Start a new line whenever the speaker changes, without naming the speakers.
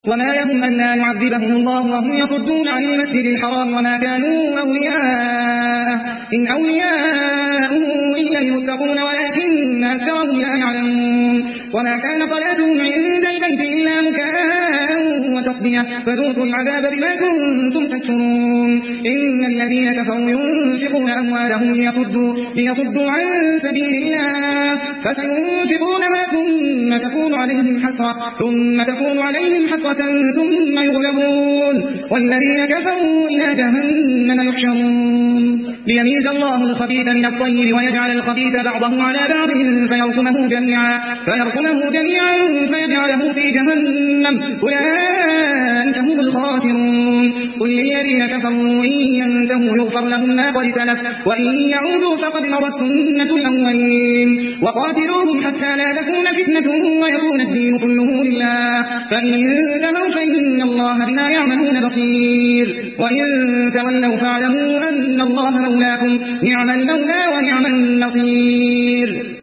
وما لهم ألا يعذبهم الله وهم يصدون عن المسجد الحرام وما كانوا أولياءه إن أولياءه إلا المتقون ولكن أكثرهم لا يعلمون وما كان صلاتهم عند البيت إلا مكاء وتصدية فذوقوا العذاب بما كنتم تكفرون إن الذين كفروا ينفقون أموالهم ليصدوا عن سبيل الله فسينفقونها ثم تكون عليهم حسرة ثم يغلبون والذين كفروا إلى جهنم يحشرون ليميز الله الخبيث من الطيب ويجعل الخبيث بعضه على بعض فيركمه جميعا فيجعله في جهنم أولئك هم الخاسرون قل للذين كفروا إن ينتهوا يغفر لهم ما قد سلف وإن يعودوا فقد مضت سنة الأولين وقاتلوهم حتى لا تكون فتنة ويكون الدين كله لله فإن انتهوا فإن الله بما يعملون بصير وإن تولوا فاعلموا أن الله مولاكم نعم المولى ونعم النصير